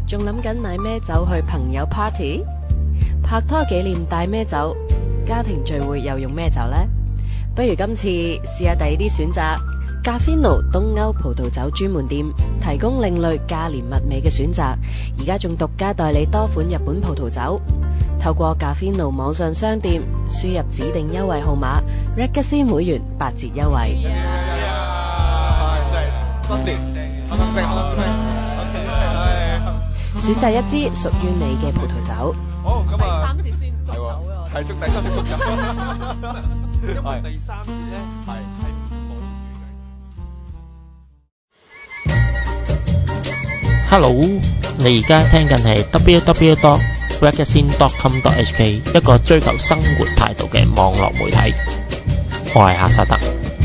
仲諗緊買咩酒去朋友 party？ 拍拖紀念帶咩酒？家庭聚會又用咩酒呢？不如今次試下第二啲選擇。Gaffino 東歐葡萄酒專門店提供另類價廉物美嘅選擇，而家仲獨家代理多款日本葡萄酒。透過 Gaffino 網上商店輸入指定優惠號碼 Ragazine 會員8折優惠。 新年選擇一支屬於你嘅葡萄酒。 好，咁啊， 第三節先捉酒喎， 係捉第三節捉酒。 因為第三節咧係唔保 Hello，你而家聽緊係 www.ragazine.com.hk 一個追求生活態度嘅網絡媒體。我係夏薩特。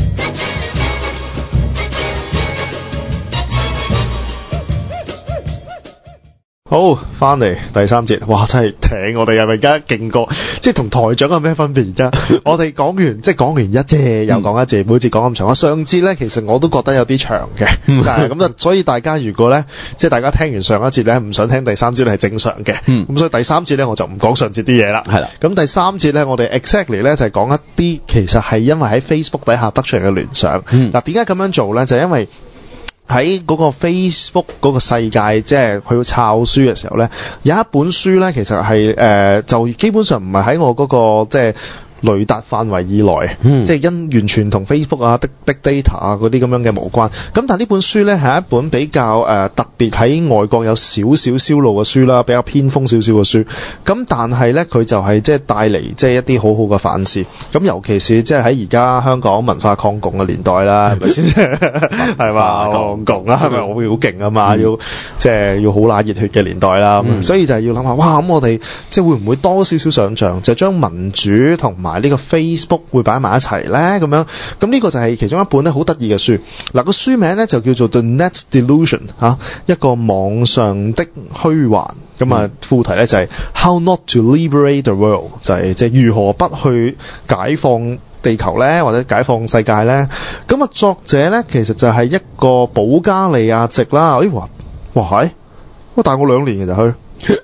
好，翻嚟第三節，哇！真係挺我哋係咪而家勁過？即係同台長有咩分別？而家我哋講完，即係講完一節又講一節，每節講咁長。上節咧，其實我都覺得有啲長嘅，但係咁所以大家如果咧，即係大家聽完上一節咧，唔想聽第三節咧係正常嘅。咁所以第三節咧，我就唔講上節啲嘢啦。係啦。咁第三節咧，我哋 exactly 咧就係講一啲其實係因為喺 Facebook 底下得出嚟嘅聯想。嗱，點解咁樣做咧？就係因為喺嗰個 Facebook 嗰個世界，即係佢要抄書嘅時候咧，有一本書咧，其實係就基本上唔係喺我嗰個即係雷達範圍以內，即係完全同 Facebook 啊、Big Data 啊嗰啲咁樣嘅無關。咁但係呢本書咧係一本比較特別喺外國有少少銷路嘅書啦，比較偏鋒少少嘅書。咁但係咧佢就係即係帶嚟即係一啲好好嘅反思。咁尤其是即係喺而家香港文化抗共嘅年代啦，係咪先？係嘛，抗共啦，係咪我會好勁啊嘛？要即係要好乸熱血嘅年代啦。所以就係要諗下，哇！咁我哋即係會唔會多少少想像，就將民主同埋呢個 Facebook 會擺埋一齊咧，咁樣咁呢個就係其中一本咧好得意嘅書。嗱，個書名咧就叫做 The Net Delusion 一個網上的虛幻。咁啊副題咧就係 How Not to Liberate the World， 就係即係如何不去解放地球咧，或者解放世界咧。咁啊作者咧其實就係一個保加利亞籍啦。哇係，大我2年嘅就去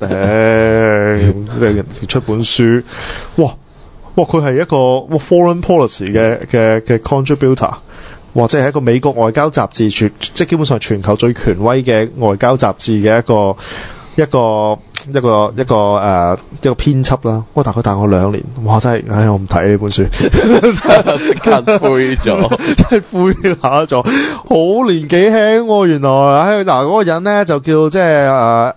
出本書，哇！佢係一個foreign policy 嘅 contributor， 即係一個美國外交雜誌即係基本上全球最權威嘅外交雜誌嘅一個編輯啦。大概大我2年，哇！真係，我唔睇呢本書， 即刻灰咗， 真係灰下咗，好年紀輕喎，原來。嗱，嗰個人咧就叫即係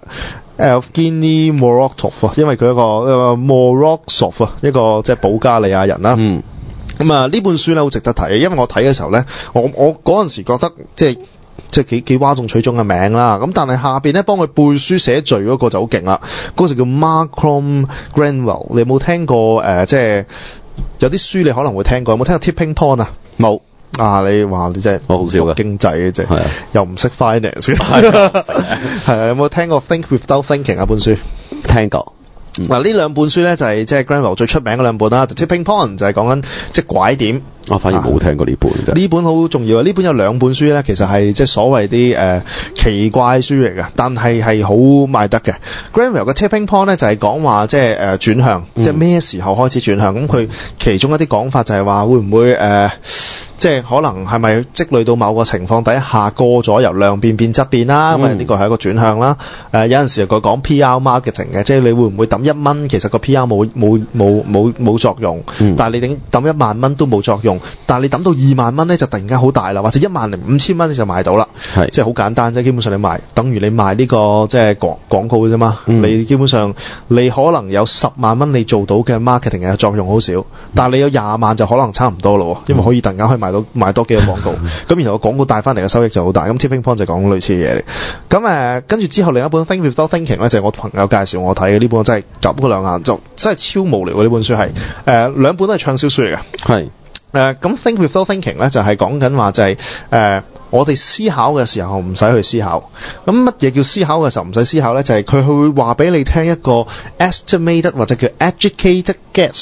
Evgeny Morozov， 因為佢一個 Morozov 一個即係保加利亞人啦。咁啊呢本書咧好值得睇，因為我睇嘅時候咧，我嗰陣時覺得即係幾嘩眾取寵嘅名啦。咁但係下邊咧幫佢背書寫序嗰個就好勁啦，嗰個就叫 Malcolm Gladwell。你有冇聽過即係有啲書你可能會聽過，有冇聽過 Tipping Point 啊？冇。你話你真係好少嘅經濟嘅啫，又唔識 finance， 係有冇聽過 Think Without Thinking 啊本書？聽過。呢兩本書咧就係即係 Gladwell 最出名嘅兩本啦。Tipping Point 就係講緊即係拐點。我反而冇聽過呢本啫。呢本好重要啊！呢本有兩本書咧，其實係即係所謂啲奇怪書嚟嘅，但係好賣得嘅。Gladwell 嘅 Tipping Point 咧就係講話即係轉向，即係咩時候開始轉向？咁佢其中一啲講法就係話會唔會即係可能係咪積累到某個情況底下過咗由量變質變啦？咁呢個係一個轉向啦。有陣時佢講 PR marketing 嘅，即係你會唔會抌1蚊，其實個 PR 冇作用，但係你抌1萬蚊都冇作用。但係你抌到2萬蚊咧，就突然間好大啦，或者15000蚊你就賣到啦，即係好簡單啫。基本上你賣等於你賣呢個即係廣告嘅啫嘛。你基本上你可能有10萬蚊你做到嘅 marketing 嘅作用好少，但係你有20萬就可能差唔多咯，因為可以突然間可以賣多幾個廣告，咁然後個廣告帶翻嚟嘅收益就好大。咁 Tipping Point 就講類似嘅嘢嚟。咁跟住之後另一本 Think Without Thinking 咧，就係我朋友介紹我睇嘅。呢本真係夾嗰2眼就真係超無聊嘅。呢本書係兩本都係暢銷書嚟嘅。係。咁 Think Without Thinking 咧就係講緊話就係我哋思考嘅時候唔使去思考。咁乜嘢叫思考嘅時候唔使思考咧？就係佢會話俾你聽一個 estimated 或者叫 educated guess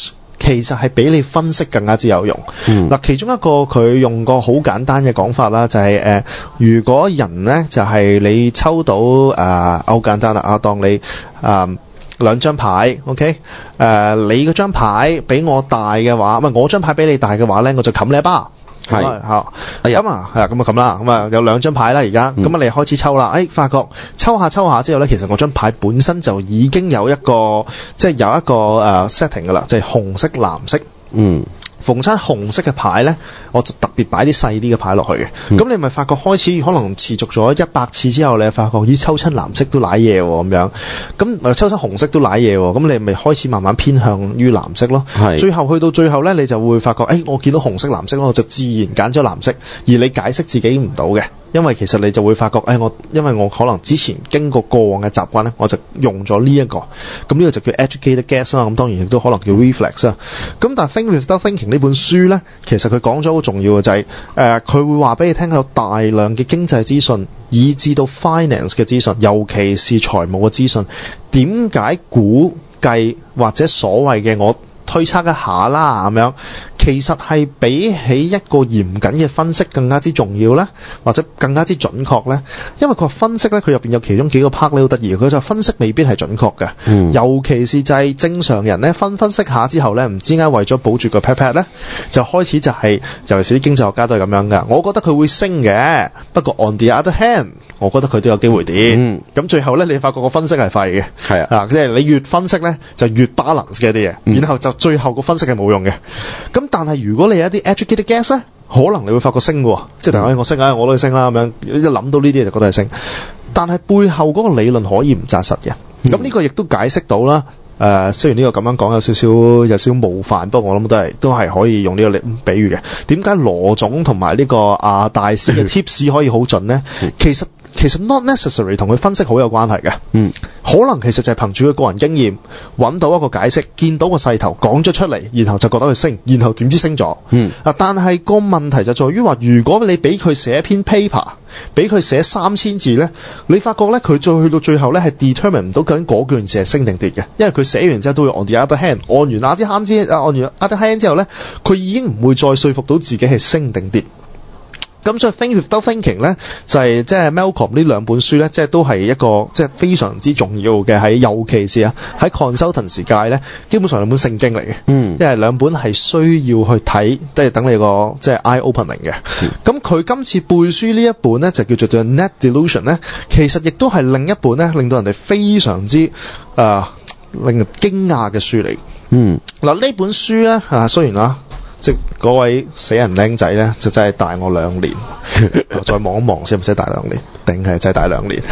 其實係比你分析更加之有用。嗱，其中一個佢用個好簡單嘅講法啦，就係如果人呢，就係你抽到好簡單啦，當你兩張牌 ，OK， 你嗰張牌比我大嘅話，唔係我張牌比你大嘅話咧，我就冚你一巴。係咁啊，係啊，咁啦，咁啊有兩張牌啦，而家咁啊，你開始抽啦，發覺抽下之後咧，其實我張牌本身就已經有一個即係有一個setting 噶啦，即係紅色、藍色。逢親紅色嘅牌呢，我就特別擺啲細啲嘅牌落去嘅。咁你咪發覺開始可能持續咗100次之後，你發覺咦抽親藍色都瀨嘢喎咁樣，咁抽親紅色都瀨嘢喎，咁你咪開始慢慢偏向於藍色咯。最後去到最後呢，你就會發覺我見到紅色、藍色我就自然揀咗藍色，而你解釋自己唔到嘅。因為其實你就會發覺，因為我可能之前經過往嘅習慣咧，我就用咗呢一個，咁呢個就叫 educated guess 啦。咁當然亦都可能叫 reflex 啦。咁但係 Think Without Thinking 呢本書咧，其實佢講咗好重要嘅就係，佢會話俾你聽有大量嘅經濟資訊，以至到 finance 嘅資訊，尤其是財務嘅資訊。點解估計或者所謂嘅我推測一下啦咁樣，其實係比起一個嚴謹嘅分析更加之重要呢，或者更加之準確呢？因為佢話分析呢，佢入邊有其中幾個 part 咧好得意，佢就分析未必係準確嘅。尤其是就係正常人呢，分析下之後呢，唔知點解為咗保住個 pat 呢，就開始就係，尤其是啲經濟學家都係咁樣噶。我覺得佢會升嘅，不過 on the other hand，我覺得佢都有機會跌。咁最後呢，你發覺個分析係廢嘅。係啊，即係你越分析呢，就越 balance 嘅啲嘢，然後就最後個分析係冇用嘅。咁但係如果你有一啲 educated guess 咧，可能你會發覺升喎，即係我升我都升啦咁樣，一諗到呢啲就覺得係升。但係背後嗰個理論可以唔紮實嘅。咁呢個亦都解釋到啦。雖然呢個咁樣講有少少冒犯，不過我諗都係可以用呢個比喻嘅。點解羅總同埋呢個大師嘅 tips 可以好準呢？其實 not necessary 同佢分析好有關係嘅。可能其實就係憑住佢個人經驗揾到一個解釋，見到個勢頭講咗出嚟，然後就覺得佢升，然後點知升咗。但係個問題就在於話，如果你俾佢寫一篇 paper， 俾佢寫3000字呢，你發覺呢，佢再去到最後呢，係 determine 唔到究竟嗰件事係升定跌嘅，因為佢寫完之後都會 on the other hand， 按完 other hand 之後呢，佢已經唔會再說服到自己係升定跌。咁所以 Think Without Thinking 咧，就係即係 Malcolm 呢兩本書咧，即係都係一個即係非常之重要嘅，尤其是喺 consultancy 界咧，基本上兩本聖經嚟嘅。因為兩本係需要去睇，即係等你個即係 eye opening 嘅。咁佢今次背書呢一本咧，就叫做 The Net Delusion 咧，其實亦都係另一本咧，令到人哋非常之令人驚訝嘅書嚟。嗱呢本書咧雖然即嗰位死人僆仔咧，就真係大我2年。再望一望，使唔使大2年？定係真係大2年？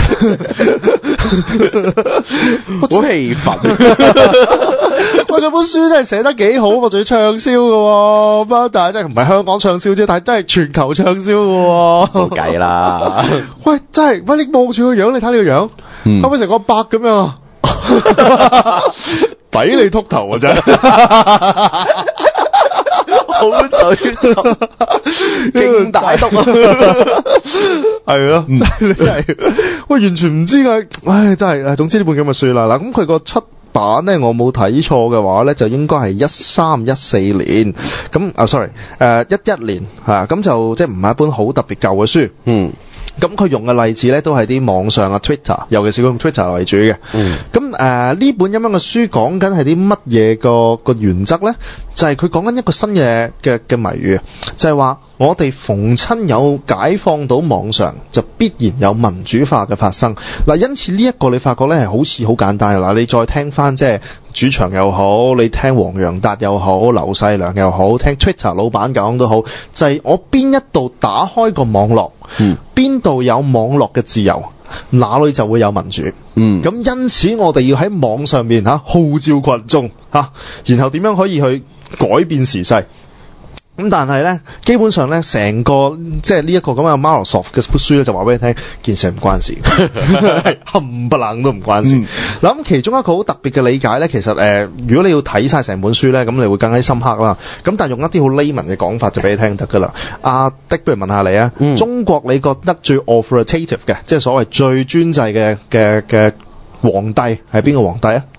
好氣憤！ 喂，嗰本書真係寫得幾好，我仲要暢銷嘅喎。但係真係唔係香港暢銷啫，但係真係全球暢銷嘅喎。 冇計啦！ 喂，真係，喂你望住個樣，你睇你個樣，係咪成個伯咁樣啊？抵你禿頭啊！真係。 好嘴勁大篤係咯，真係，喂，完全唔知㗎，唉，真係，總之呢本咁就算啦。嗱，咁佢個出版咧，我冇睇錯嘅話咧，就應該係13、14年，咁sorry， 11年係咁就即係唔係一本好特別舊嘅書。咁佢用嘅例子咧，都係啲網上Twitter， 尤其是佢用 Twitter 為主嘅。咁呢本咁樣嘅書講緊係啲乜嘢個原則咧？就係佢講緊一個新嘅謎語，就係話我哋逢親有解放到網上，就必然有民主化嘅發生。嗱，因此呢一個你發覺咧係好似好簡單嘅。嗱，你再聽翻即係主場又好，你聽黃洋達又好，劉細良又好，聽 Twitter 老闆講都好，就係我邊一度打開個網絡，邊度有網絡嘅自由，哪裏就會有民主。咁因此我哋要喺網上面號召群眾然後點樣可以去改變時勢。咁但係咧，基本上咧，成個即係呢一個咁嘅 Microsoft 嘅書咧，就話俾你聽，件事唔關事，冚唪唥都唔關事。嗱，咁其中一個好特別嘅理解咧，其實如果你要睇晒成本書咧，咁你會更加深刻啦。咁但係用一啲好 layman 嘅講法就俾你聽得噶啦。阿的，不如問下你啊，中國你覺得最 authoritative 嘅，即係所謂最專制嘅皇帝係邊個皇帝啊？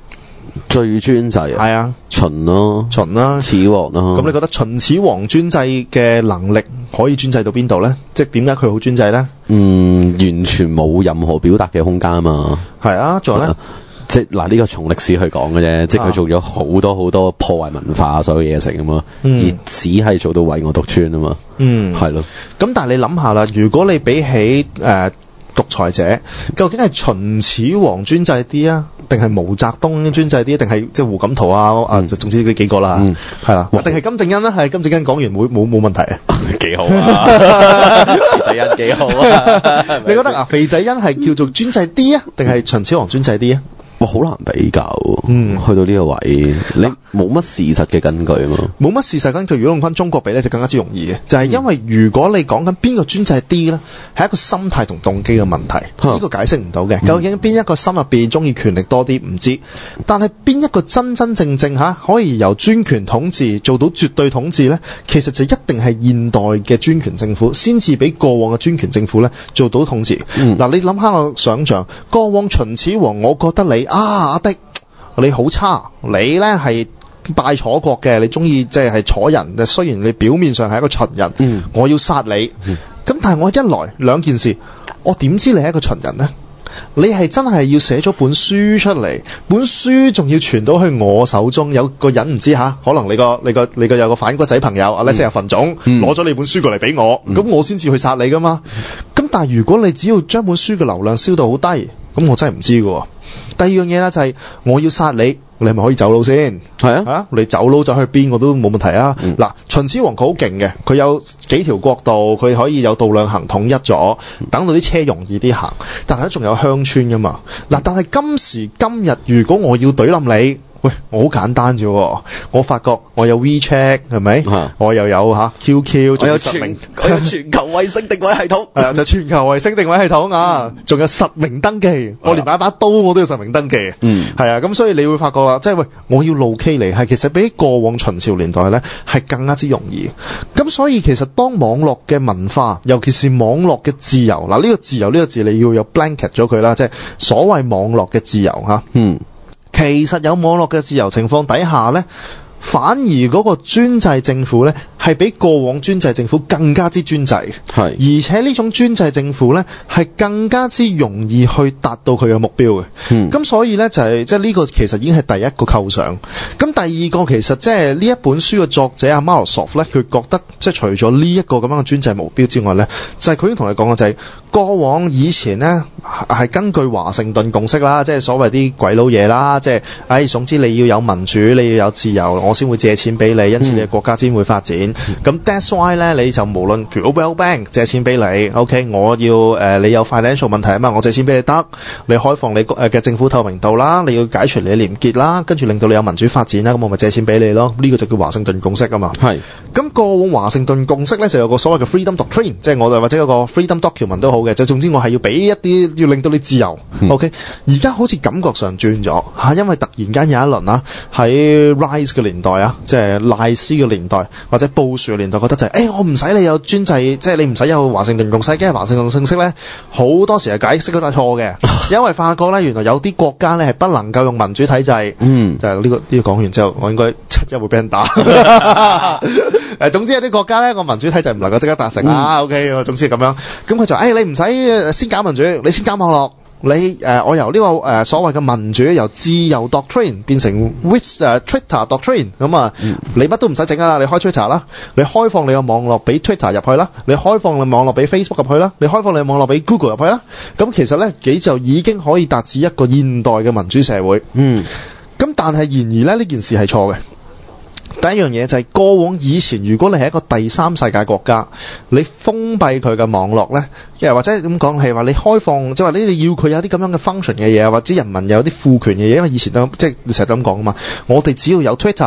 最專制啊， 係啊， 秦咯， 秦啦。 始皇咯。 咁你覺得秦始皇專制嘅能力可以專制到邊度咧？即係點解佢好專制咧？ 完全冇任何表達嘅空間啊嘛。 係啊，仲有咧？ 即係嗱，呢個從歷史去講嘅啫，即係佢做咗好多破壞文化所有嘢成咁嘛，而只係做到唯我獨尊啊嘛。係咯。咁但係你諗下啦，如果你比起獨裁者，究竟係秦始皇專制啲啊，定係毛澤東專制啲，定係即係胡錦濤啊？總之呢幾個啦，係啦，定係金正恩啦？係金正恩講完冇問題啊， 幾好啊，肥仔恩幾好啊？ 你覺得肥仔恩係叫做專制啲啊，定係秦始皇專制啲啊？ 好難比較，去到呢個位，你冇乜事實嘅根據啊嘛。冇乜事實根據，如果用翻中國比咧，就更加之容易嘅，就係因為如果你講緊邊個專制啲咧，係一個心態同動機嘅問題，呢個解釋唔到嘅。究竟邊一個心入邊中意權力多啲唔知，但係邊一個真真正正可以由專權統治做到絕對統治咧，其實就一定係現代嘅專權政府先至比過往嘅專權政府咧做到統治。嗱，你諗下我想象過往秦始皇，我覺得你阿迪你好差，你呢係拜楚國嘅，你中意即係楚人，雖然你表面上係一個秦人，我要殺你。咁但係我一來兩件事，我點知你係一個秦人呢？你係真係要寫咗本書出嚟，本書仲要傳到去我手中，有個人唔知可能你個有個反骨仔朋友阿叻石份總攞咗你本書過嚟俾我，咁我先至去殺你噶嘛。咁但係如果你只要將本書嘅流量燒到好低，咁我真係唔知㗎。第二樣嘢啦，就係我要殺你，你係咪可以走佬先？係啊，你走佬走去邊我都冇問題啊。嗱，秦始皇佢好勁嘅，佢有幾條國度，佢可以有度量衡統一咗，等到啲車容易啲行，但係都仲有鄉村噶嘛。嗱，但係今時今日，如果我要懟冧你，喂，我好簡單啫，我發覺我有 WeChat 係咪？我又有QQ，仲有全球衛星定位系統，係啊，就全球衛星定位系統啊，仲有實名登記，我連買把刀我都要實名登記，係啊，咁所以你會發覺啦，即係喂，我要路 K 嚟，係其實比起過往秦朝年代咧係更加之容易。咁所以其實當網絡嘅文化，尤其是網絡嘅自由，嗱，呢個自由呢個字你要有 blanket 咗佢啦，即係所謂網絡嘅自由嚇。其實有網絡嘅自由情況底下呢，反而嗰個專制政府呢，係比過往專制政府更加之專制，而且呢種專制政府呢，係更加之容易去達到佢嘅目標嘅。咁所以呢，就係即係呢個其實已經係第一個構想。咁第二個其實即係呢一本書嘅作者阿 Morozov 呢，佢覺得即係除咗呢一個咁樣嘅專制目標之外呢，就係佢已經同你講嘅就係過往以前呢，係根據華盛頓共識啦，即係所謂啲鬼佬嘢啦，即係總之你要有民主，你要有自由，我先會借錢俾你，因此你嘅國家先會發展。咁 that's why 咧，你就無論譬如 World Bank 借錢俾你 ，OK， 我要你有 financial 問題啊嘛，我借錢俾你得，你開放你嘅政府透明度啦，你要解除你嘅廉潔啦，跟住令到你有民主發展啦，咁我咪借錢俾你咯。呢個就叫華盛頓共識啊嘛。係。咁過往華盛頓共識咧就有個所謂嘅 freedom doctrine， 即係我哋或者有個 freedom document 都好嘅，就總之我係要俾一啲要令到你自由。OK， 而家好似感覺上轉咗嚇，因為突然間有一輪啦，喺 Rise 嘅年代啊，即係賴斯嘅年代或者布殊嘅年代，覺得就係我唔使你有專制，即係你唔使有華盛頓共識，因為華盛頓共識咧好多時係解釋都係錯嘅，因為發覺咧原來有啲國家咧係不能夠用民主體制，就係呢個講完之後，我應該7日會俾人打。總之有啲國家咧個民主體制唔能夠即刻達成啊。OK， 總之係咁樣，咁佢就你唔使先搞民主，你先搞網絡。我由呢個所謂嘅民主由自由 doctrine 變成 Twitter doctrine 咁啊，你乜都唔使整啦，你開 Twitter 啦，你開放你個網絡俾 Twitter 入去啦，你開放你網絡俾 Facebook 入去啦，你開放你網絡俾 Google 入去啦，咁其實咧幾就已經可以達至一個現代嘅民主社會。咁但係然而咧呢件事係錯嘅。第一樣嘢就係過往以前，如果你係一個第三世界國家，你封閉佢嘅網絡呢，又或者咁講係話你開放，即係話你要佢有啲咁樣嘅 function 嘅嘢，或者人民有啲賦權嘅嘢，因為以前都即係你成日都咁講啊嘛，我哋只要有 Twitter，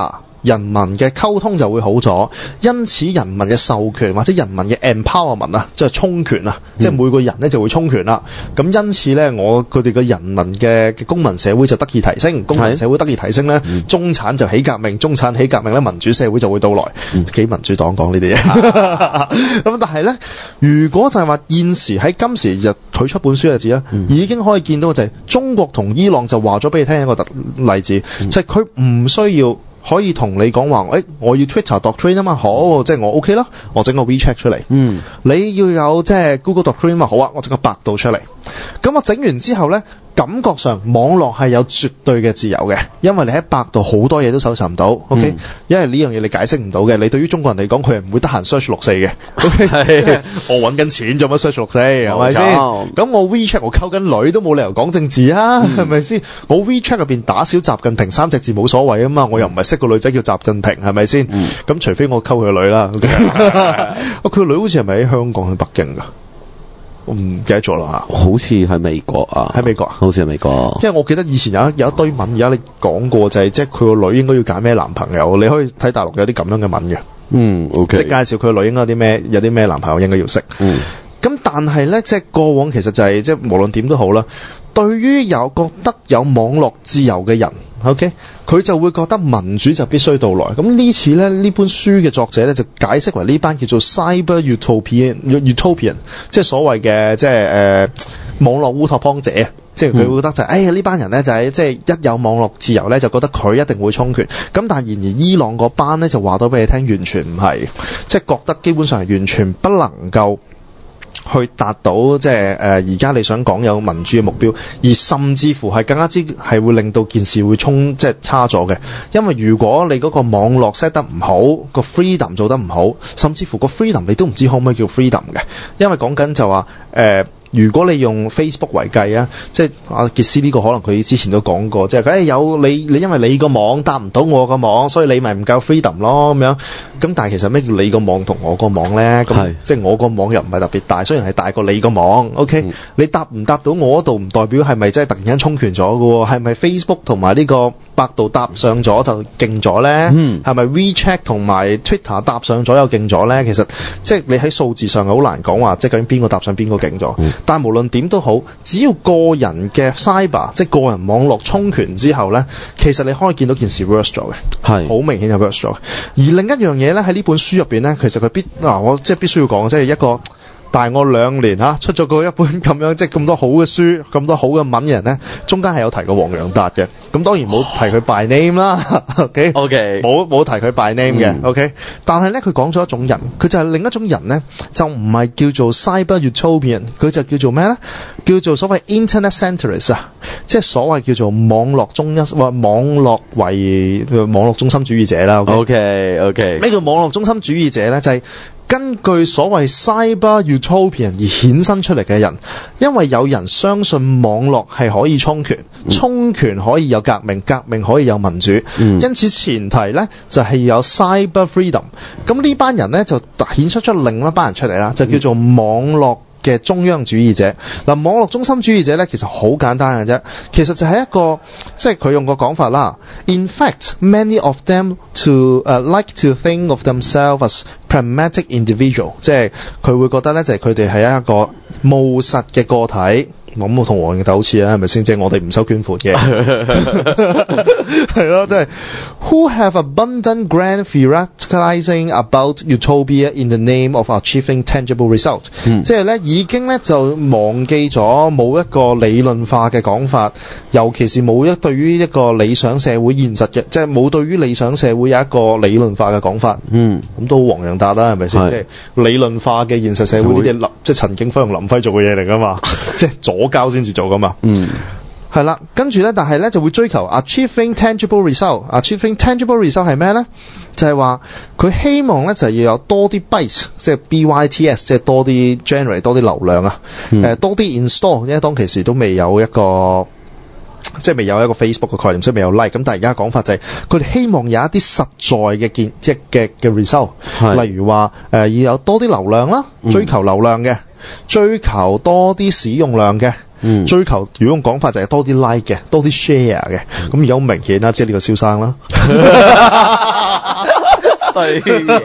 人民嘅溝通就會好咗，因此人民嘅授權或者人民嘅 empowerment 啊，即係充權啊，即係每個人咧就會充權啦。咁因此咧，佢哋嘅人民嘅公民社會就得以提升，公民社會得以提升咧，中產就起革命，中產起革命咧，民主社會就會到來。幾民主黨講呢啲嘢。咁但係咧，如果就係話現時喺今時日佢出本書嘅字咧，已經可以見到就係中國同伊朗就話咗俾你聽一個例子，就係佢唔需要可以同你講話，我要 Twitter Doctrine 啊嘛，好，即係我 OK 啦，我整個 WeChat 出嚟。你要有即係 Google Doctrine 嘛，好啊，我整個百度出嚟。咁我整完之後咧，感覺上網絡係有絕對嘅自由嘅，因為你喺百度好多嘢都搜尋唔到 ，OK？因為呢樣嘢你解釋唔到嘅，你對於中國人嚟講，佢係唔會得閒 search 64嘅，OK？即係我揾緊錢做乜 search 64係咪先？咁我 WeChat 我溝緊女都冇理由講政治啊，係咪先？我 WeChat 入邊打小習近平3隻字冇所謂啊嘛，我又唔係識個女仔叫習近平，係咪先？咁除非我溝佢個女啦，佢個女好似係咪喺香港喺北京㗎？我唔記得咗啦嚇， 好似喺美國啊， 喺美國啊， 好似係美國。 因為我記得以前有一堆文，而家你講過就係即係佢個女應該要揀咩男朋友，你可以睇大陸有啲咁樣嘅文嘅。OK。即係介紹佢個女應該有啲咩男朋友應該要識。咁但係咧，即係過往其實就係即係無論點都好啦，對於覺得有網絡自由嘅人。OK， 佢就會覺得民主就必須到來。咁呢次咧，呢本書嘅作者咧就解釋為呢班叫做 Cyber Utopian， 即係所謂嘅即係網絡烏托邦者。即係佢會覺得就係呢班人咧就係即係一有網絡自由咧就覺得佢一定會充權。咁但係然而伊朗嗰班咧就話到俾你聽，完全唔係，即係覺得基本上係完全不能夠去達到即係而家你想講有民主嘅目標，而甚至乎係更加之係會令到件事會即係差咗嘅。因為如果你嗰個網絡 set 得唔好，個 freedom 做得唔好，甚至乎個 freedom 你都唔知可唔可以叫 freedom 嘅。因為講緊就話如果你用 Facebook 為計啊，即係阿傑斯呢個可能佢之前都講過，即係有你因為你個網搭唔到我個網，所以你咪唔夠 freedom 咯咁樣。咁但係其實咩叫你個網同我個網咧？咁即係我個網又唔係特別大，雖然係大過你個網 ，OK？你搭唔搭到我嗰度唔代表係咪真係突然間充權咗㗎喎？係咪 Facebook 同埋呢個百度搭上咗就勁咗咧？係咪 WeChat 同埋 Twitter 搭上咗又勁咗咧？其實即係你喺數字上係好難講話，即係究竟邊個搭上邊個勁咗。但係無論點都好，只要個人嘅 cyber 即係個人網絡充權之後咧，其實你可以見到件事 worse 咗嘅，係好明顯就 worse 咗。而另一樣嘢咧喺呢本書入邊咧，其實佢我即係必須要講，即係一個大我2年出咗個一本咁樣即係咁多好嘅書、咁多好嘅文嘅人咧，中間係有提過黃洋達嘅。咁當然冇提佢 by name 啦 ，OK， 冇提佢 by name 嘅 ，OK。但係咧佢講咗一種人，佢就係另一種人咧，就唔係叫做 cyber utopian， 佢就叫做咩咧？叫做所謂 internet centrist 啊，即係所謂叫做網絡中心主義者啦。OK， 咩叫網絡中心主義者咧？就係根據所謂 cyber utopian 而衍生出嚟嘅人，因為有人相信網絡係可以充權，充權可以有革命，革命可以有民主，因此前提呢就係有 cyber freedom。咁呢班人呢就衍出另一班人出嚟啦，就叫做網絡嘅中央主義者。嗱，網絡中心主義者咧，其實好簡單嘅啫。其實就係一個，即係佢用個講法啦。In fact, many of them like to think of themselves as pragmatic individual， 即係佢會覺得咧，就係佢哋係一個務實嘅個體。咁我同黃洋達好似啊，係咪先？即係我哋唔收捐款嘅，係咯，即係 who have abundant grand theorizing about utopia in the name of achieving tangible result，即係咧已經咧就忘記咗冇一個理論化嘅講法，尤其是冇對於一個理想社會現實嘅，即係冇對於理想社會有一個理論化嘅講法。咁都黃洋達啦，係咪先？即係理論化嘅現實社會呢啲，即係陳景輝同林輝做嘅嘢嚟噶嘛，即係左膠先至做噶嘛。係啦，跟住咧，但係咧就會追求 achieving tangible result。achieving tangible result 係咩咧？就係話佢希望咧就係要有多啲 bytes， 即係 bytes， 即係多啲 generate 多啲流量啊，多啲 install， 因為當其時都未有一個即係未有一個 Facebook 嘅概念，所以未有 like。咁但係而家講法就係佢哋希望有一啲實在嘅即係嘅 result， 例如話要有多啲流量啦，追求流量嘅，追求多啲使用量嘅。追求如果用講法就係多啲 like 嘅，多啲 share 嘅。咁而家好明顯啦，即係呢個蕭生啦。 衰嘢，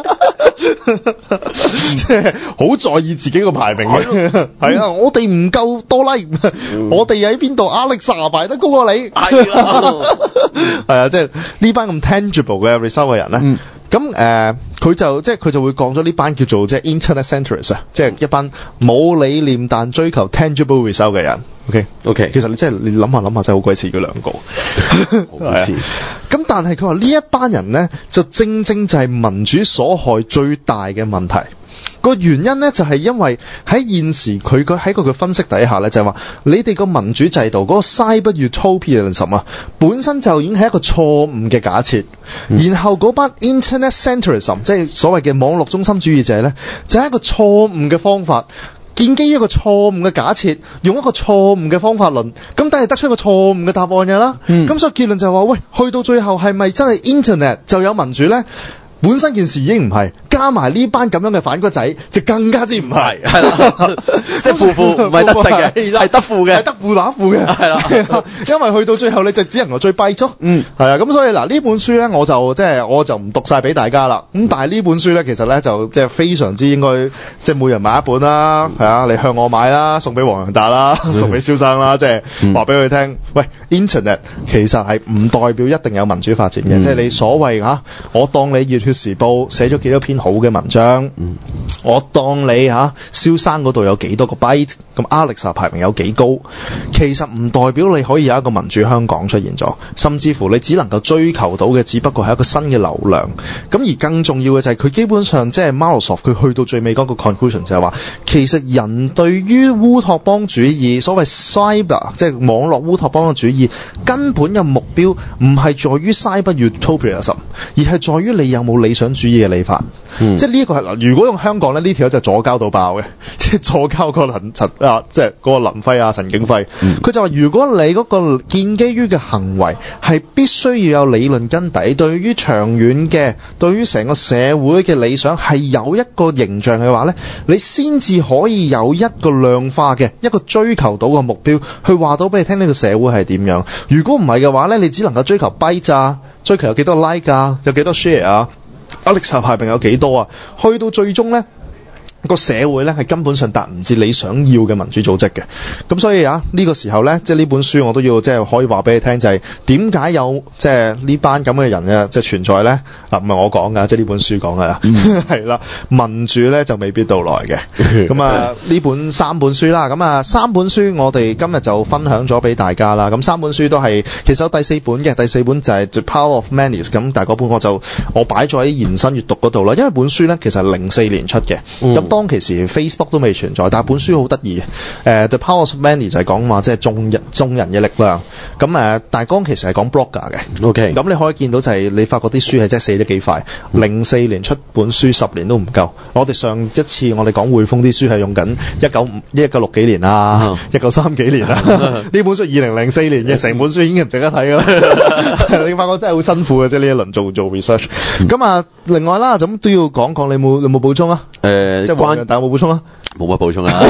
即係好在意自己個排名嘅。係啊，我哋唔夠多 like，我哋喺邊度 Alexa 排得高過你。係啊，即係呢班咁 tangible 嘅 result 嘅人咧。咁佢就會講咗呢班叫做即係 internet centrists 啊，即係一班冇理念但追求 tangible result 嘅人。OK， 其實你真係你諗下真係好鬼似佢兩個。好似。咁但係佢話呢一班人呢，就正正就係民主所害最大嘅問題。個原因呢，就係因為喺現時佢喺佢嘅分析底下呢，就係話你哋個民主制度嗰個 cyber utopianism 啊，本身就已經係一個錯誤嘅假設。然後嗰班 internet centrism 即係所謂嘅網絡中心主義者呢，就係一個錯誤嘅方法。建基於一個錯誤嘅假設，用一個錯誤嘅方法論，咁但係得出一個錯誤嘅答案嘅啦。咁所以結論就係話，喂，去到最後係咪真係 internet 就有民主呢？本身件事已經唔係，加埋呢班咁樣嘅反骨仔，就更加之唔係。係啦， 即係負唔係得正嘅，係得負嘅， 係得負打負嘅。係啦，因為去到最後你就只能夠最跛咗。係啊，咁所以嗱呢本書咧，我就唔讀晒俾大家啦。咁但係呢本書咧，其實咧就即係非常之應該，即係每人買一本啦。係啊，你向我買啦，送俾黃洋達啦，送俾蕭生啦，即係話俾佢聽。喂 ，Internet 其實係唔代表一定有民主發展嘅，即係你所謂我當你熱血時報寫咗幾多篇好嘅文章，我當你蕭生嗰度有幾多個 byte， 咁 Alexa 排名有幾高，其實唔代表你可以有一個民主香港出現咗，甚至乎你只能夠追求到嘅只不過係一個新嘅流量。咁而更重要嘅就係佢基本上即係 Microsoft 佢去到最尾嗰個 conclusion 就係話，其實人對於烏托邦主義，所謂 cyber 即係網絡烏托邦嘅主義，根本嘅目標唔係在於 cyber utopianism， 而係在於你有冇理想主義嘅理法。即係呢一個係嗱，如果用香港咧，呢條就左膠到爆嘅，即係左膠個即係嗰個林輝啊、陳景輝，佢就話如果你嗰個建基於嘅行為係必須要有理論根底，對於長遠嘅，對於成個社會嘅理想係有一個形象嘅話咧，你先至可以有一個量化嘅一個追求到嘅目標，去話到俾你聽呢個社會係點樣。如果唔係嘅話咧，你只能夠追求 byte 咋，追求有幾多 like 啊，有幾多 share 啊。Alexa 排名有幾多啊？去到最終呢個社會呢係根本上達唔至你想要嘅民主組織嘅。咁所以呢個時候呢，即係呢本書我都要即係可以話俾你聽，就係點解有即係呢班咁嘅人嘅即係存在呢？唔係我講㗎，即係呢本書講㗎啦。係啦，民主呢就未必到來嘅。咁呢本3本書啦，咁3本書我哋今日就分享咗俾大家啦。咁3本書都係其實有第4本嘅，第4本就係 The Power of Many。咁但係嗰本我擺咗喺延伸閱讀嗰度啦，因為本書呢其實係04年出嘅。咁當其時 Facebook 都未存在，但係本書好得意嘅。The Power of Many 就係講話即係眾人嘅力量。咁大綱其實係講 blogger 嘅。OK。咁你可以見到就係你發覺啲書係真係寫得幾快。04年出本書10年都唔夠。我哋上一次我哋講匯豐啲書係用緊1960幾年啊，1930幾年啊。呢本書2004年嘅，成本書已經唔值得睇㗎啦。你發覺真係好辛苦嘅，即係呢一輪做 research。咁另外啦，咁都要講講，你有冇補充啊？即係黃洋達有冇補充啊？ 冇乜補充啊！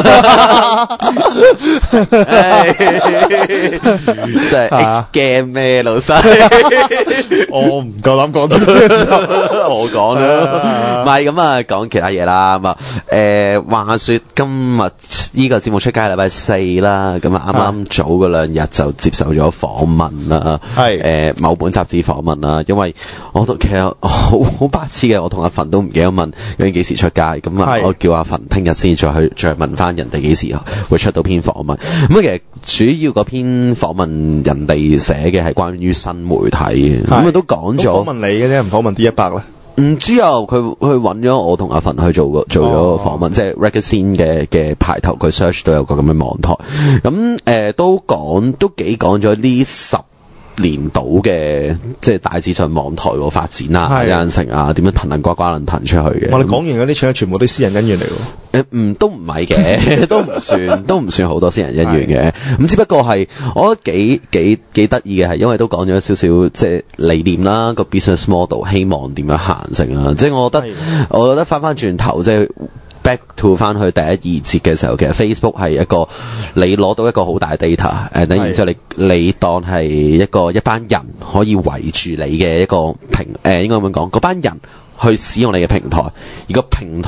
即係 X game 咩老細？ 我唔夠膽講， 我講啦。唔係咁講其他嘢啦。話說今日呢個節目出街禮拜4啦，咁啱啱早嗰2日就接受咗訪問啦。係某本雜誌訪問啦，因為其實好白痴嘅，我同阿馮都唔記得問究竟幾時出街，咁我叫阿馮聽日先再問翻人哋幾時會出到篇訪問。咁其實主要嗰篇訪問人哋寫嘅係關於新媒體嘅，咁都講咗。 訪問你嘅啫，唔訪問 D100 咧。 唔知啊，佢揾咗我同阿馮去做咗個訪問，即係 Magazine 嘅排頭，佢 search 都有個咁嘅網台。咁都幾講咗呢10 連島嘅即係大致上網台個發展啊、 係有成啊，點樣騰呱呱輪騰出去嘅。 我哋講完嗰啲全部啲私人恩怨嚟喎。 都唔係嘅，都唔算好多私人恩怨嘅。咁只不過係我覺得幾得意嘅係，因為都講咗少少即係理念啦，個 business model 希望點樣行成啦。即係我覺得翻轉頭即係。back to 翻去第一二節嘅時候，其實 Facebook 係一個你攞到一個好大 data， 然之後你當係一班人可以圍住你嘅一個應該咁樣講，嗰班人去使用你嘅平台，而個平台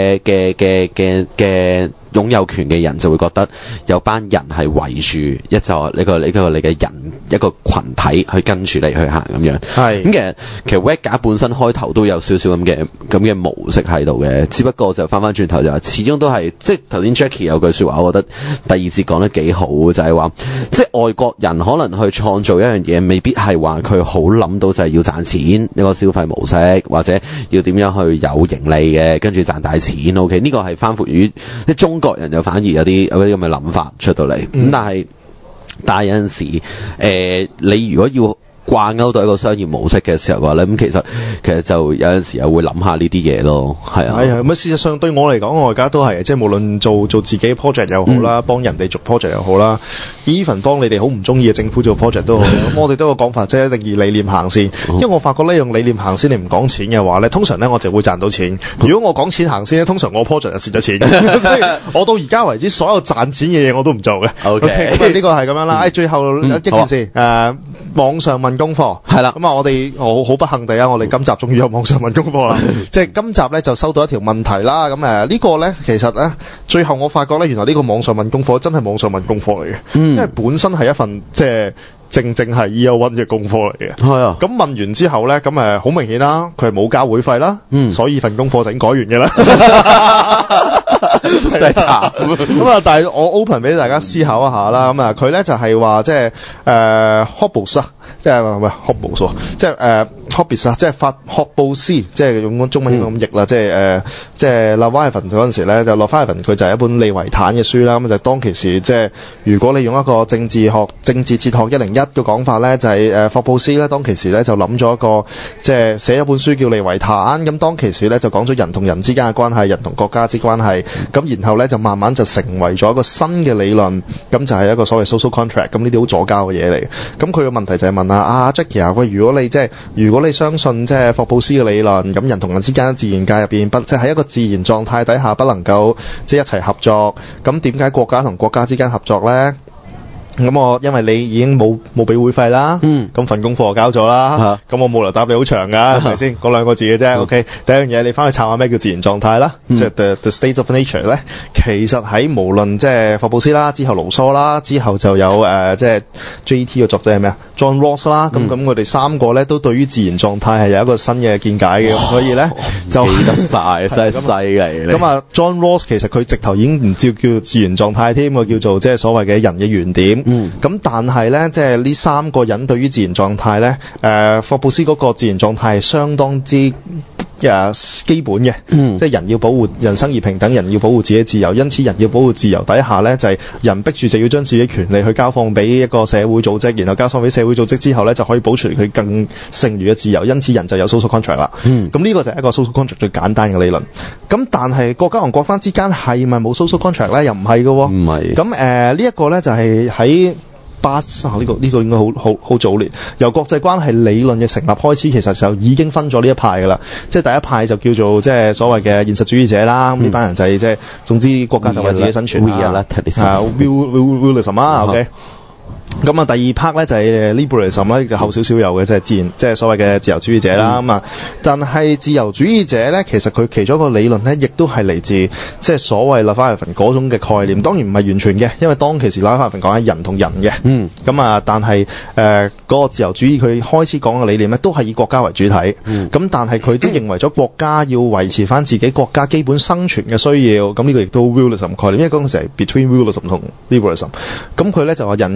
嘅擁有權嘅人就會覺得有班人係圍住你嘅人一個群體去跟住你去行咁樣。係咁其實 Webgar 本身開頭都有少少咁嘅模式喺度嘅，只不過就翻轉頭就話，始終都係即係頭先 Jackie 有句説話，我覺得第二節講得幾好，就係話即係外國人可能去創造一樣嘢，未必係話佢好諗到就係要賺錢一個消費模式，或者要點樣去有盈利嘅，跟住賺大錢。OK， 呢個係翻覆於即係中國人就反而有啲咁嘅諗法出到嚟。咁但係有陣時你如果要掛鈎到一個商業模式嘅時候嘅話咧，咁其實就有陣時又會諗下呢啲嘢咯，係啊。係啊， 咁事實上對我嚟講，我而家都係即係無論做自己 project 又好啦，幫人哋做 project 又好啦 ，even 幫你哋好唔中意嘅政府做 project 都好，咁我哋都有個講法，即係一定以理念行先。因為我發覺咧，用理念行先，你唔講錢嘅話咧，通常咧我就會賺到錢。如果我講錢行先咧，通常我 project 就蝕咗錢。所以我到而家為止，所有賺錢嘅嘢我都唔做嘅。OK， 咁呢個係咁樣啦。最後一件事，網上問功課係啦。咁啊，我哋好不幸地啊，我哋今集終於有網上問功課啦。即係今集咧就收到一條問題啦。咁呢個咧其實咧最後我發覺咧，原來呢個網上問功課真係網上問功課嚟嘅，因為本身係一份即係正係 Year One 嘅功課嚟嘅。係啊。咁問完之後咧，咁好明顯啦，佢係冇交會費啦。所以份功課就已經改完嘅啦。真係慘。咁但係我 open 俾大家思考一下啦。咁佢咧就係話即係Hobbles 啊，即係唔係 Hobbles 即係Hobbies 啊，即係發霍布斯，即係用中文應該咁譯啦，即係 Leviathan 嗰陣時咧，就 Leviathan 佢就係一本利維坦嘅書啦。咁就當其時即係如果你用一個政治哲學101嘅講法咧，就係霍布斯咧當其時咧就諗咗一個即係寫一本書叫利維坦。咁當其時咧就講咗人同人之間嘅關係，人同國家之關係。咁然後咧就慢慢就成為咗一個新嘅理論，咁就係一個所謂 social contract。咁呢啲好左膠嘅嘢嚟。咁佢嘅問題就係問啊 Jackie 啊，喂，如果你相信即係霍布斯嘅理論，咁人同人之間自然界入邊即係喺一個自然狀態底下不能夠即係一齊合作，咁點解國家同國家之間合作咧？咁因為你已經冇俾會費啦，咁份功課我交咗啦，咁我冇理由答你好長噶，係咪先？嗰兩個字嘅啫。OK， 第一樣嘢你翻去查下咩叫自然狀態啦，即係 the state of nature 咧。其實喺無論即係霍布斯啦，之後盧梭啦，之後就有即係 JT 嘅作者係咩啊 John Rawls 啦，咁佢哋三個咧都對於自然狀態係有一個新嘅見解嘅，所以咧就記得晒，真係犀利。 咁John Rawls 其實佢直頭已經唔叫自然狀態添，佢叫做即係所謂嘅人嘅原點。咁但係咧，即係呢三個人對於自然狀態咧，霍布斯嗰個自然狀態係相當之基本嘅，即係人要保護人生而平等，人要保護自己自由，因此人要保護自由底下咧，就係人逼住就要將自己權利去交放俾一個社會組織，然後交放俾社會組織之後咧，就可以保存佢更剩餘嘅自由，因此人就有 social contract 啦。咁呢個就係一個 social contract 最簡單嘅理論。咁但係國家同國家之間係咪冇 social contract 咧？又唔係嘅喎。唔係。咁呢一個咧就係喺呢個應該好早年，由國際關係理論嘅成立開始，其實就已經分咗呢一派㗎啦。即係第一派就叫做即係所謂嘅現實主義者啦。咁呢班人就係即係總之國家就為自己生存啦。Willism 啊 ，OK。咁第二 part 咧就係 liberalism 咧，就後少少有嘅，即係自然，即係所謂嘅自由主義者啦。但係自由主義者咧，其實佢其中一個理論咧，亦都係嚟自即係所謂 Leviathan 嗰種嘅概念。當然唔係完全嘅，因為當其時 Leviathan 講緊人同人嘅。但係嗰個自由主義佢開始講嘅理念咧，都係以國家為主體。但係佢都認為咗國家要維持翻自己國家基本生存嘅需要。咁呢個亦都 Willism 概念，因為嗰陣時係 between Willism 同 liberalism。咁佢咧就話人要保護自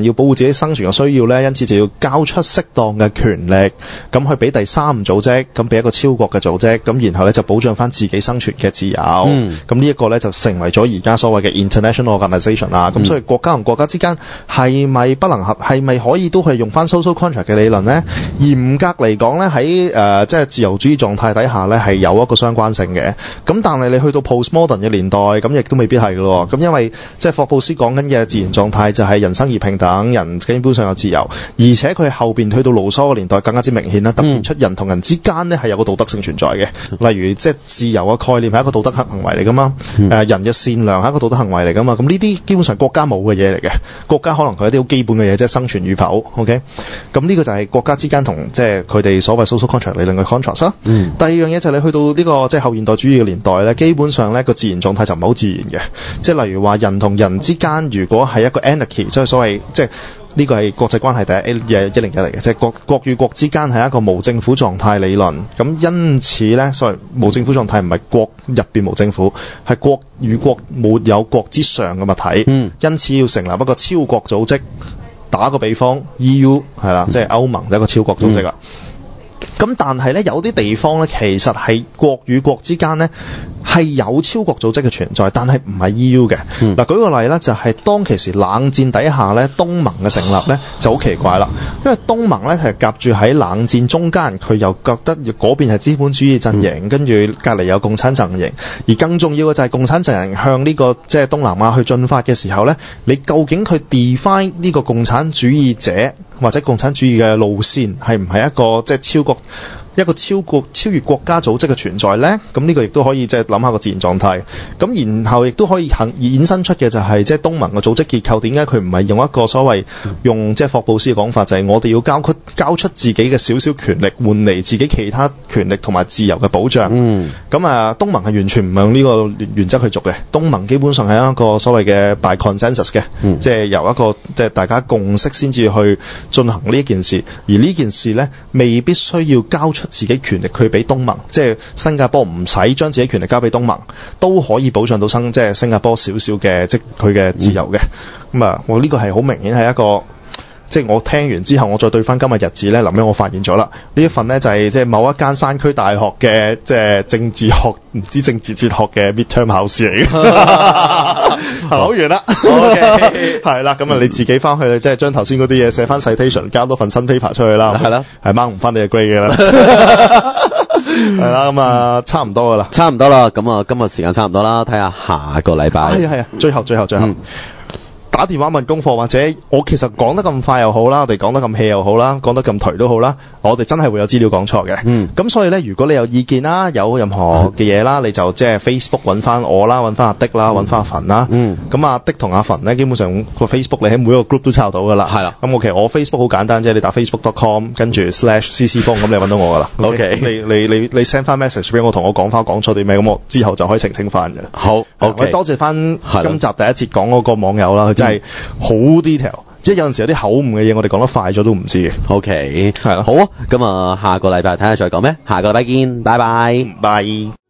自己生存嘅需要咧，因此就要交出適當嘅權力，咁去俾第三組織，咁俾一個超國嘅組織，咁然後咧就保障翻自己生存嘅自由。咁呢一個咧就成為咗而家所謂嘅 international organisation 啦。咁所以國家同國家之間係咪可以都係用翻 social contract 嘅理論咧？嚴格嚟講咧，喺即係自由主義狀態底下咧係有一個相關性嘅。咁但係你去到 postmodern 嘅年代，咁亦都未必係嘅咯。咁因為即係霍布斯講緊嘅自然狀態就係人生而平等，人基本上有自由，而且佢後邊去到盧梭嘅年代更加之明顯啦，突顯出人同人之間咧係有個道德性存在嘅。例如即係自由嘅概念係一個道德行為嚟噶嘛，人嘅善良係一個道德行為嚟噶嘛。咁呢啲基本上國家冇嘅嘢嚟嘅，國家可能佢有啲好基本嘅嘢，即係生存與否。OK， 咁呢個就係國家之間同即係佢哋所謂 social contract 理論嘅 contrast 啦。第二樣嘢就係你去到呢個即係後現代主義嘅年代咧，基本上咧個自然狀態就唔係好自然嘅。即係例如話人同人之間如果係一個 anarchy， 即係所謂即係呢個係國際關係第一101嚟嘅，即係國與國之間係一個無政府狀態理論。咁因此咧，所謂無政府狀態唔係國入邊無政府，係國與國沒有國之上嘅物體。因此要成立一個超國組織。打個比方 ，EU 係啦，即係歐盟就一個超國組織啦。咁但係咧，有啲地方咧，其實係國與國之間咧係有超國組織嘅存在，但係唔係 EU 嘅。嗱，舉個例咧，就係當其時冷戰底下咧，東盟嘅成立咧就好奇怪啦，因為東盟咧係夾住喺冷戰中間，佢又覺得嗰邊係資本主義陣營，跟住隔離有共產陣營，而更重要嘅就係共產陣營向呢個即係東南亞去進發嘅時候咧，你究竟佢 define 呢個共產主義者或者共產主義嘅路線係唔係一個即係超越國家組織嘅存在呢？咁呢個亦都可以即係諗下個自然狀態。咁然後亦都可以衍生出嘅就係即係東盟嘅組織結構，點解佢唔係用一個所謂用即係霍布斯嘅講法，就係我哋要交出自己嘅少少權力，換嚟自己其他權力同埋自由嘅保障。咁啊，東盟係完全唔用呢個原則去做嘅。東盟基本上係一個所謂嘅 by consensus 嘅，即係由一個即係大家共識先至去進行呢一件事。而呢件事呢，未必需要交出自己權力去俾東盟，即係新加坡唔使將自己權力交俾東盟，都可以保障到即係新加坡少少嘅即係佢嘅自由嘅。咁啊，我呢個係好明顯係一個。即係我聽完之後，我再對翻今日日子咧，臨尾我發現咗啦。呢一份咧就係即係某一間山區大學嘅即係政治學唔知政治哲學嘅 midterm 考試嚟嘅。考完啦。OK， 係啦，咁啊你自己翻去即係將頭先嗰啲嘢寫翻 citation， 交多份新 paper 出去啦。係啦，係掹唔翻你嘅 grade 嘅啦。係啦，咁啊差唔多噶啦。差唔多啦，咁啊今日時間差唔多啦，睇下下個禮拜。係啊，最後。打電話問功課，或者我其實講得咁快又好啦，我哋講得咁 hea 又好啦，講得咁頹都好啦，我哋真係會有資料講錯嘅。咁所以咧，如果你有意見啦，有任何嘅嘢啦，你就即係 Facebook 揾翻我啦，揾翻阿的啦，揾翻阿馮啦。咁阿的同阿馮咧，基本上個 Facebook 你喺每一個 group 都抄到噶啦。係啦。咁其實我 Facebook 好簡單啫，你打 facebook.com 跟住/ccphone 咁你揾到我噶啦。OK。你 send 翻 message 俾我，同我講翻講錯啲咩，咁我之後就可以澄清翻嘅。好。OK。多謝翻今集第一節講嗰個網友啦，佢真係好 detail， 即係有陣時有啲口誤嘅嘢，我哋講得快咗都唔知嘅。OK， 係啦，好啊，咁啊，下個禮拜睇下再講咩？下個禮拜見，拜拜，拜。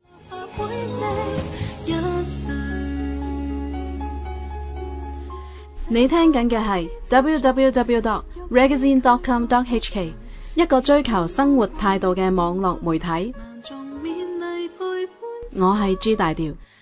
你聽緊嘅係 www.ragazine.com.hk， 一個追求生活態度嘅網絡媒體。我係朱大調。